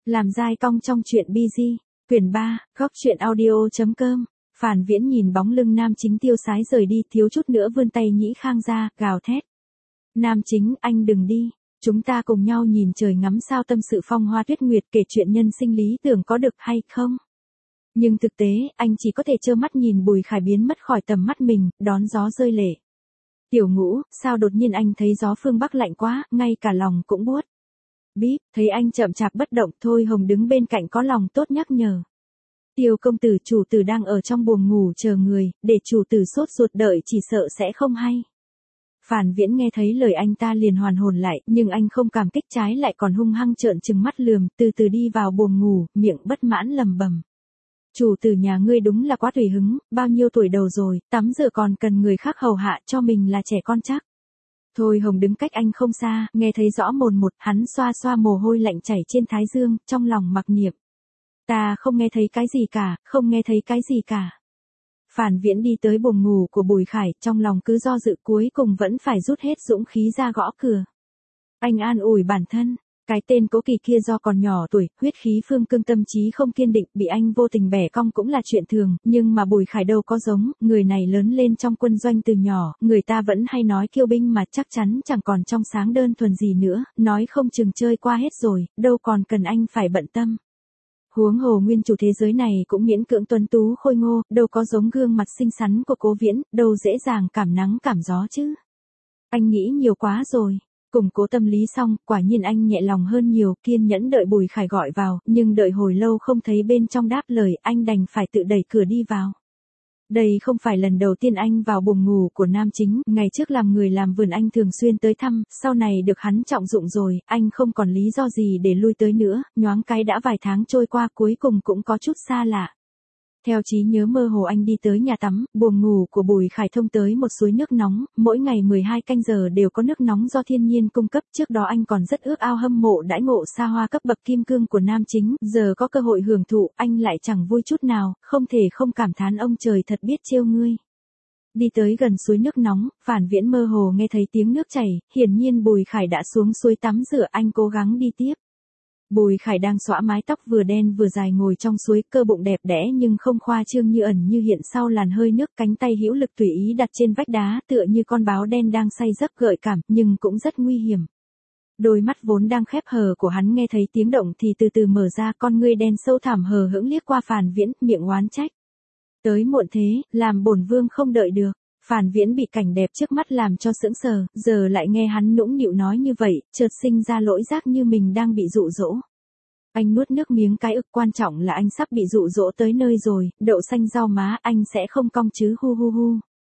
Làm dai cong trong truyện BG, quyển 3, góc truyện audio.com. Phản Viễn nhìn bóng lưng nam chính tiêu sái rời đi, thiếu chút nữa vươn tay nhĩ khang ra, gào thét. Nam chính, anh đừng đi. Chúng ta cùng nhau nhìn trời ngắm sao, tâm sự phong hoa tuyết nguyệt, kể chuyện nhân sinh lý tưởng, có được hay không? Nhưng thực tế, anh chỉ có thể trơ mắt nhìn Bùi Khải biến mất khỏi tầm mắt mình, đón gió rơi lệ. Tiểu Ngũ, sao đột nhiên anh thấy gió phương Bắc lạnh quá, ngay cả lòng cũng buốt. Bíp, thấy anh chậm chạp bất động, Thôi Hồng đứng bên cạnh có lòng tốt nhắc nhở. Tiêu công tử, chủ tử đang ở trong buồng ngủ chờ người, để chủ tử sốt ruột đợi chỉ sợ sẽ không hay. Phản Viễn nghe thấy lời anh ta liền hoàn hồn lại, nhưng anh không cảm kích, trái lại còn hung hăng trợn trừng mắt lườm, từ từ đi vào buồng ngủ, miệng bất mãn lầm bầm. Chủ tử nhà ngươi đúng là quá tùy hứng, bao nhiêu tuổi đầu rồi, tắm rửa còn cần người khác hầu hạ, cho mình là trẻ con chắc. Thôi Hồng đứng cách anh không xa, nghe thấy rõ mồn một, hắn xoa xoa mồ hôi lạnh chảy trên thái dương, trong lòng mặc niệm. Ta không nghe thấy cái gì cả, không nghe thấy cái gì cả. Phản Viễn đi tới buồng ngủ của Bùi Khải, trong lòng cứ do dự, cuối cùng vẫn phải rút hết dũng khí ra gõ cửa. Anh an ủi bản thân, cái tên Cố Kỳ kia do còn nhỏ tuổi, huyết khí phương cương, tâm trí không kiên định, bị anh vô tình bẻ cong cũng là chuyện thường, nhưng mà Bùi Khải đâu có giống, người này lớn lên trong quân doanh từ nhỏ, người ta vẫn hay nói kiêu binh mà chắc chắn chẳng còn trong sáng đơn thuần gì nữa, nói không chừng chơi qua hết rồi, đâu còn cần anh phải bận tâm. Huống hồ nguyên chủ thế giới này cũng miễn cưỡng tuấn tú khôi ngô, đâu có giống gương mặt xinh xắn của Cố Viễn, đâu dễ dàng cảm nắng cảm gió chứ. Anh nghĩ nhiều quá rồi. Củng cố tâm lý xong, quả nhiên anh nhẹ lòng hơn nhiều, kiên nhẫn đợi Bùi Khải gọi vào, nhưng đợi hồi lâu không thấy bên trong đáp lời, anh đành phải tự đẩy cửa đi vào. Đây không phải lần đầu tiên anh vào buồng ngủ của nam chính, ngày trước làm người làm vườn anh thường xuyên tới thăm, sau này được hắn trọng dụng rồi, anh không còn lý do gì để lui tới nữa, nhoáng cái đã vài tháng trôi qua, cuối cùng cũng có chút xa lạ. Theo trí nhớ mơ hồ anh đi tới nhà tắm, buồng ngủ của Bùi Khải thông tới một suối nước nóng, mỗi ngày 12 canh giờ đều có nước nóng do thiên nhiên cung cấp, trước đó anh còn rất ước ao hâm mộ đãi ngộ xa hoa cấp bậc kim cương của nam chính, giờ có cơ hội hưởng thụ, anh lại chẳng vui chút nào, không thể không cảm thán ông trời thật biết trêu ngươi. Đi tới gần suối nước nóng, Phản Viễn mơ hồ nghe thấy tiếng nước chảy, hiển nhiên Bùi Khải đã xuống suối tắm rửa, anh cố gắng đi tiếp. Bùi Khải đang xõa mái tóc vừa đen vừa dài ngồi trong suối, cơ bụng đẹp đẽ nhưng không khoa trương như ẩn như hiện sau làn hơi nước, cánh tay hữu lực tùy ý đặt trên vách đá, tựa như con báo đen đang say giấc gợi cảm, nhưng cũng rất nguy hiểm. Đôi mắt vốn đang khép hờ của hắn nghe thấy tiếng động thì từ từ mở ra, con ngươi đen sâu thẳm hờ hững liếc qua Phản Viễn, miệng oán trách. Tới muộn thế, làm bổn vương không đợi được. Phản Viễn bị cảnh đẹp trước mắt làm cho sững sờ, giờ lại nghe hắn nũng nịu nói như vậy, chợt sinh ra lỗi giác như mình đang bị dụ dỗ. Anh nuốt nước miếng cái ực, quan trọng là anh sắp bị dụ dỗ tới nơi rồi, đậu xanh rau má, anh sẽ không cong chứ, hu hu hu.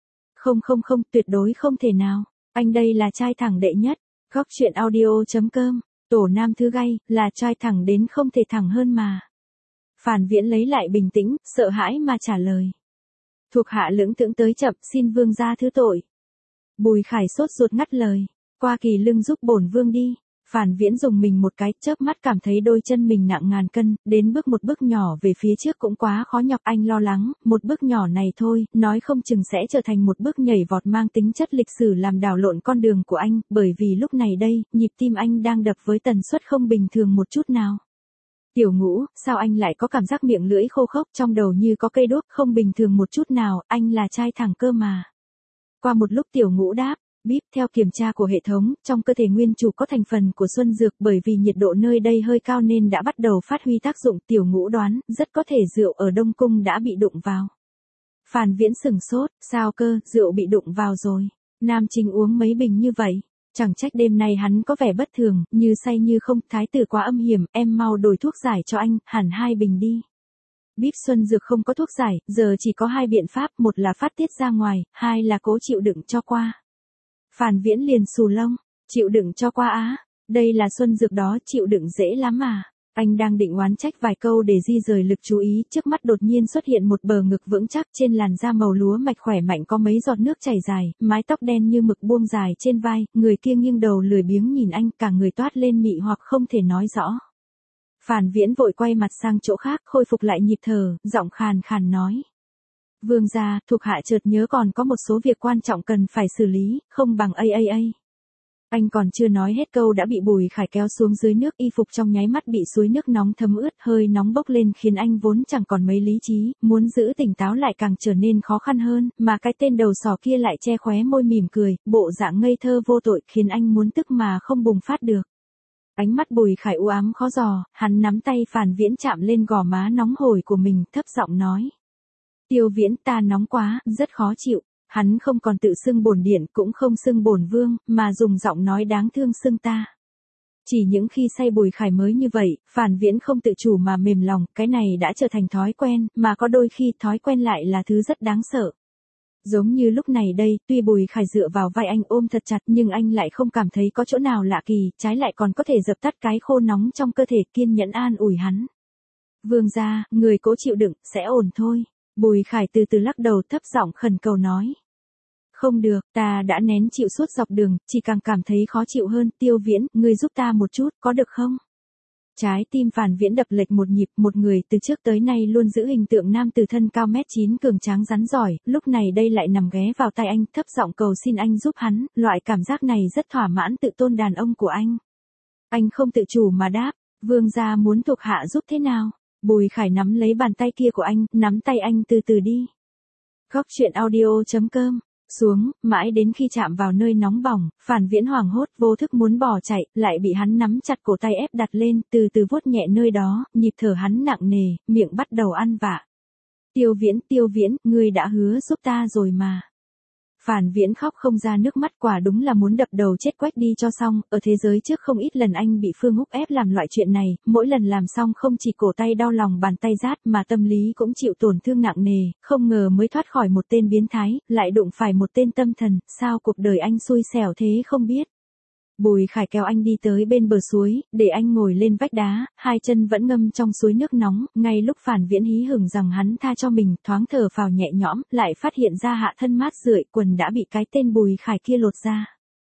Không, tuyệt đối không thể nào, anh đây là trai thẳng đệ nhất, góc truyện audio.com, tổ nam thứ gay, là trai thẳng đến không thể thẳng hơn mà. Phản Viễn lấy lại bình tĩnh, sợ hãi mà trả lời. Thuộc hạ lưỡng thưởng tới chậm, xin vương gia thứ tội. Bùi Khải sốt ruột ngắt lời, qua kỳ lưng giúp bổn vương đi. Phản Viễn dùng mình một cái, chớp mắt cảm thấy đôi chân mình nặng ngàn cân, đến bước một bước nhỏ về phía trước cũng quá khó nhọc, anh lo lắng, một bước nhỏ này thôi, nói không chừng sẽ trở thành một bước nhảy vọt mang tính chất lịch sử làm đảo lộn con đường của anh, bởi vì lúc này đây, nhịp tim anh đang đập với tần suất không bình thường một chút nào. Tiểu Ngũ, sao anh lại có cảm giác miệng lưỡi khô khốc, trong đầu như có cây đốt, không bình thường một chút nào, anh là trai thẳng cơ mà. Qua một lúc Tiểu Ngũ đáp. Bíp, theo kiểm tra của hệ thống, trong cơ thể nguyên chủ có thành phần của xuân dược, bởi vì nhiệt độ nơi đây hơi cao nên đã bắt đầu phát huy tác dụng, Tiểu Ngũ đoán, rất có thể rượu ở Đông Cung đã bị đụng vào. Phản Viễn sửng sốt, sao cơ, rượu bị đụng vào rồi. Nam chính uống mấy bình như vậy, chẳng trách đêm nay hắn có vẻ bất thường, như say như không, thái tử quá âm hiểm, em mau đổi thuốc giải cho anh, hẳn 2 bình đi. Bíp, xuân dược không có thuốc giải, giờ chỉ có 2 biện pháp, một là phát tiết ra ngoài, 2 là cố chịu đựng cho qua. Phản Viễn liền xù lông, chịu đựng cho qua á, đây là xuân dược đó, chịu đựng dễ lắm mà. Anh đang định oán trách vài câu để di rời lực chú ý, trước mắt đột nhiên xuất hiện một bờ ngực vững chắc, trên làn da màu lúa mạch khỏe mạnh có mấy giọt nước chảy dài, mái tóc đen như mực buông dài trên vai, người kia nghiêng đầu lười biếng nhìn anh, cả người toát lên mị hoặc không thể nói rõ. Phản Viễn vội quay mặt sang chỗ khác, khôi phục lại nhịp thở, giọng khàn khàn nói. Vương gia, thuộc hạ chợt nhớ còn có một số việc quan trọng cần phải xử lý, không bằng Anh còn chưa nói hết câu đã bị Bùi Khải kéo xuống dưới nước, y phục trong nháy mắt bị suối nước nóng thấm ướt, hơi nóng bốc lên khiến anh vốn chẳng còn mấy lý trí, muốn giữ tỉnh táo lại càng trở nên khó khăn hơn, mà cái tên đầu sỏ kia lại che khóe môi mỉm cười, bộ dạng ngây thơ vô tội khiến anh muốn tức mà không bùng phát được. Ánh mắt Bùi Khải u ám khó dò, hắn nắm tay Phàn Viễn chạm lên gò má nóng hổi của mình, thấp giọng nói. Tiêu Viễn, ta nóng quá, rất khó chịu. Hắn không còn tự xưng bổn điện, cũng không xưng bổn vương, mà dùng giọng nói đáng thương xưng ta. Chỉ những khi say Bùi Khải mới như vậy, Phàn Viễn không tự chủ mà mềm lòng, cái này đã trở thành thói quen, mà có đôi khi thói quen lại là thứ rất đáng sợ. Giống như lúc này đây, tuy Bùi Khải dựa vào vai anh ôm thật chặt nhưng anh lại không cảm thấy có chỗ nào lạ kỳ, trái lại còn có thể dập tắt cái khô nóng trong cơ thể, kiên nhẫn an ủi hắn. Vương gia, người cố chịu đựng, sẽ ổn thôi. Bùi Khải từ từ lắc đầu, thấp giọng khẩn cầu nói. Không được, ta đã nén chịu suốt dọc đường, chỉ càng cảm thấy khó chịu hơn. Tiêu Viễn, ngươi giúp ta một chút, có được không? Trái tim Phàn Viễn đập lệch một nhịp, một người từ trước tới nay luôn giữ hình tượng nam tử thân cao 1m9 cường tráng rắn giỏi, lúc này đây lại nằm ghé vào tay anh, thấp giọng cầu xin anh giúp hắn, loại cảm giác này rất thỏa mãn tự tôn đàn ông của anh. Anh không tự chủ mà đáp, vương gia muốn thuộc hạ giúp thế nào? Bùi Khải nắm lấy bàn tay kia của anh, nắm tay anh từ từ đi. Góc truyện audio.com xuống, mãi đến khi chạm vào nơi nóng bỏng, Phàn Viễn hoảng hốt, vô thức muốn bỏ chạy, lại bị hắn nắm chặt cổ tay ép đặt lên, từ từ vuốt nhẹ nơi đó, nhịp thở hắn nặng nề, miệng bắt đầu ăn vạ. Tiêu Viễn, ngươi đã hứa giúp ta rồi mà. Phàn Viễn khóc không ra nước mắt, quả đúng là muốn đập đầu chết quách đi cho xong, ở thế giới trước không ít lần anh bị Phương Húc ép làm loại chuyện này, mỗi lần làm xong không chỉ cổ tay đau lòng bàn tay rát mà tâm lý cũng chịu tổn thương nặng nề, không ngờ mới thoát khỏi một tên biến thái, lại đụng phải một tên tâm thần, sao cuộc đời anh xui xẻo thế không biết. Bùi Khải kéo anh đi tới bên bờ suối, để anh ngồi lên vách đá, hai chân vẫn ngâm trong suối nước nóng, ngay lúc Phàn Viễn hí hửng rằng hắn tha cho mình, thoáng thở phào nhẹ nhõm, lại phát hiện ra hạ thân mát rượi, quần đã bị cái tên Bùi Khải kia lột ra.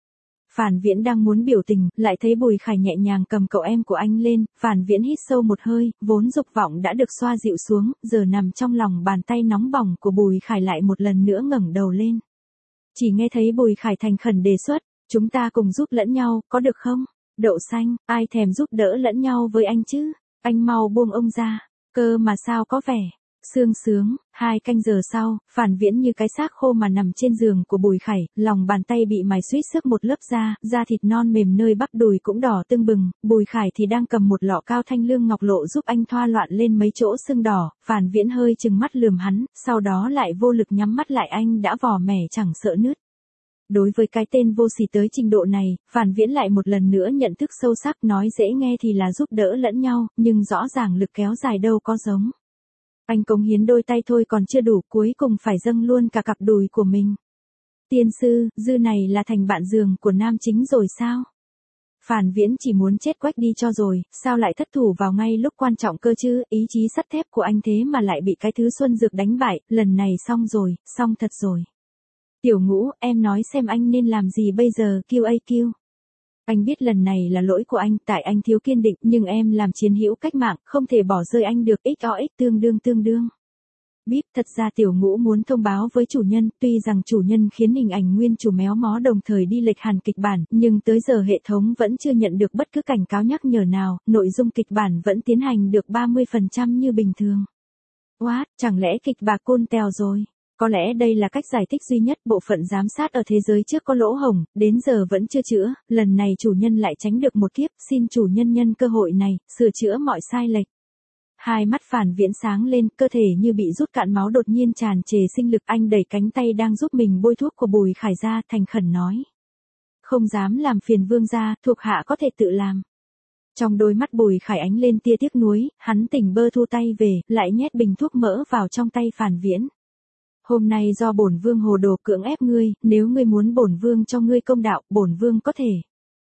Phàn Viễn đang muốn biểu tình, lại thấy Bùi Khải nhẹ nhàng cầm cậu em của anh lên, Phàn Viễn hít sâu một hơi, vốn dục vọng đã được xoa dịu xuống, giờ nằm trong lòng bàn tay nóng bỏng của Bùi Khải lại một lần nữa ngẩng đầu lên. Chỉ nghe thấy Bùi Khải thành khẩn đề xuất. Chúng ta cùng giúp lẫn nhau, có được không? Đậu xanh, ai thèm giúp đỡ lẫn nhau với anh chứ? Anh mau buông ông ra. Cơ mà sao có vẻ. Sương sướng, 2 canh giờ sau, Phàn Viễn như cái xác khô mà nằm trên giường của Bùi Khải, lòng bàn tay bị mài suýt xước một lớp da thịt non mềm nơi bắp đùi cũng đỏ tưng bừng, Bùi Khải thì đang cầm một lọ cao thanh lương ngọc lộ giúp anh thoa loạn lên mấy chỗ sưng đỏ, Phàn Viễn hơi chừng mắt lườm hắn, sau đó lại vô lực nhắm mắt lại, anh đã vò mẻ chẳng sợ nứt. Đối với cái tên vô sỉ tới trình độ này, Phàn Viễn lại một lần nữa nhận thức sâu sắc, nói dễ nghe thì là giúp đỡ lẫn nhau, nhưng rõ ràng lực kéo dài đâu có giống. Anh cống hiến đôi tay thôi còn chưa đủ, cuối cùng phải dâng luôn cả cặp đùi của mình. Tiên sư, dư này là thành bạn giường của nam chính rồi sao? Phàn Viễn chỉ muốn chết quách đi cho rồi, sao lại thất thủ vào ngay lúc quan trọng cơ chứ, ý chí sắt thép của anh thế mà lại bị cái thứ xuân dược đánh bại, lần này xong rồi, xong thật rồi. Tiểu Ngũ, em nói xem anh nên làm gì bây giờ, QAQ. Anh biết lần này là lỗi của anh, tại anh thiếu kiên định, nhưng em làm chiến hữu cách mạng, không thể bỏ rơi anh được, XOX tương đương. Bíp, thật ra Tiểu Ngũ muốn thông báo với chủ nhân, tuy rằng chủ nhân khiến hình ảnh nguyên chủ méo mó đồng thời đi lệch hẳn kịch bản, nhưng tới giờ hệ thống vẫn chưa nhận được bất cứ cảnh cáo nhắc nhở nào, nội dung kịch bản vẫn tiến hành được 30% như bình thường. What, chẳng lẽ kịch bà côn tèo rồi? Có lẽ đây là cách giải thích duy nhất, bộ phận giám sát ở thế giới trước có lỗ hổng, đến giờ vẫn chưa chữa, lần này chủ nhân lại tránh được một kiếp, xin chủ nhân nhân cơ hội này, sửa chữa mọi sai lệch. Hai mắt Phàn Viễn sáng lên, cơ thể như bị rút cạn máu đột nhiên tràn trề sinh lực, anh đẩy cánh tay đang giúp mình bôi thuốc của Bùi Khải ra, thành khẩn nói. Không dám làm phiền vương gia, thuộc hạ có thể tự làm. Trong đôi mắt Bùi Khải ánh lên tia tiếc nuối, hắn tỉnh bơ thu tay về, lại nhét bình thuốc mỡ vào trong tay Phàn Viễn. Hôm nay do bổn vương hồ đồ cưỡng ép ngươi, nếu ngươi muốn bổn vương cho ngươi công đạo, bổn vương có thể.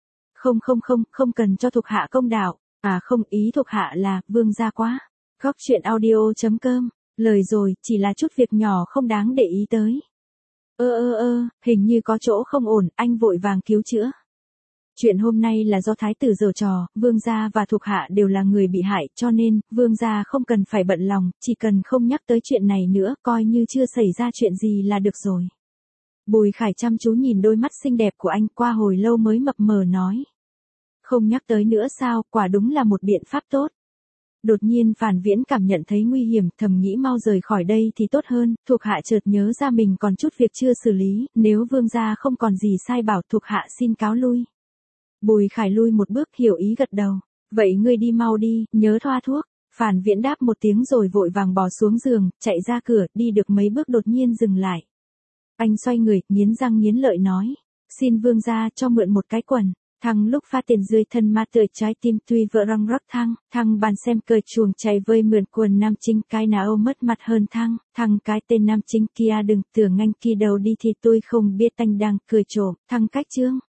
Không cần cho thuộc hạ công đạo, à không, ý thuộc hạ là, vương gia quá. Góc truyện audio.com, lời rồi, chỉ là chút việc nhỏ không đáng để ý tới. Hình như có chỗ không ổn, anh vội vàng cứu chữa. Chuyện hôm nay là do thái tử giở trò, vương gia và thuộc hạ đều là người bị hại, cho nên, vương gia không cần phải bận lòng, chỉ cần không nhắc tới chuyện này nữa, coi như chưa xảy ra chuyện gì là được rồi. Bùi Khải chăm chú nhìn đôi mắt xinh đẹp của anh qua hồi lâu mới mập mờ nói. Không nhắc tới nữa sao, quả đúng là một biện pháp tốt. Đột nhiên Phàn Viễn cảm nhận thấy nguy hiểm, thầm nghĩ mau rời khỏi đây thì tốt hơn, thuộc hạ chợt nhớ ra mình còn chút việc chưa xử lý, nếu vương gia không còn gì sai bảo thuộc hạ xin cáo lui. Bùi Khải lui một bước hiểu ý gật đầu, vậy ngươi đi mau đi, nhớ thoa thuốc. Phàn Viễn đáp một tiếng rồi vội vàng bò xuống giường, chạy ra cửa, đi được mấy bước đột nhiên dừng lại. Anh xoay người, nghiến răng nghiến lợi nói, xin vương gia cho mượn một cái quần. Thằng lúc pha tiền dưới thân ma tươi trái tim tuy vợ răng rắc thằng bàn xem cờ chuồng chạy vơi mượn quần nam chính cái nào mất mặt hơn thằng cái tên nam chính kia đừng tưởng anh kia đầu đi thì tôi không biết anh đang cười trộm, thằng cách chương.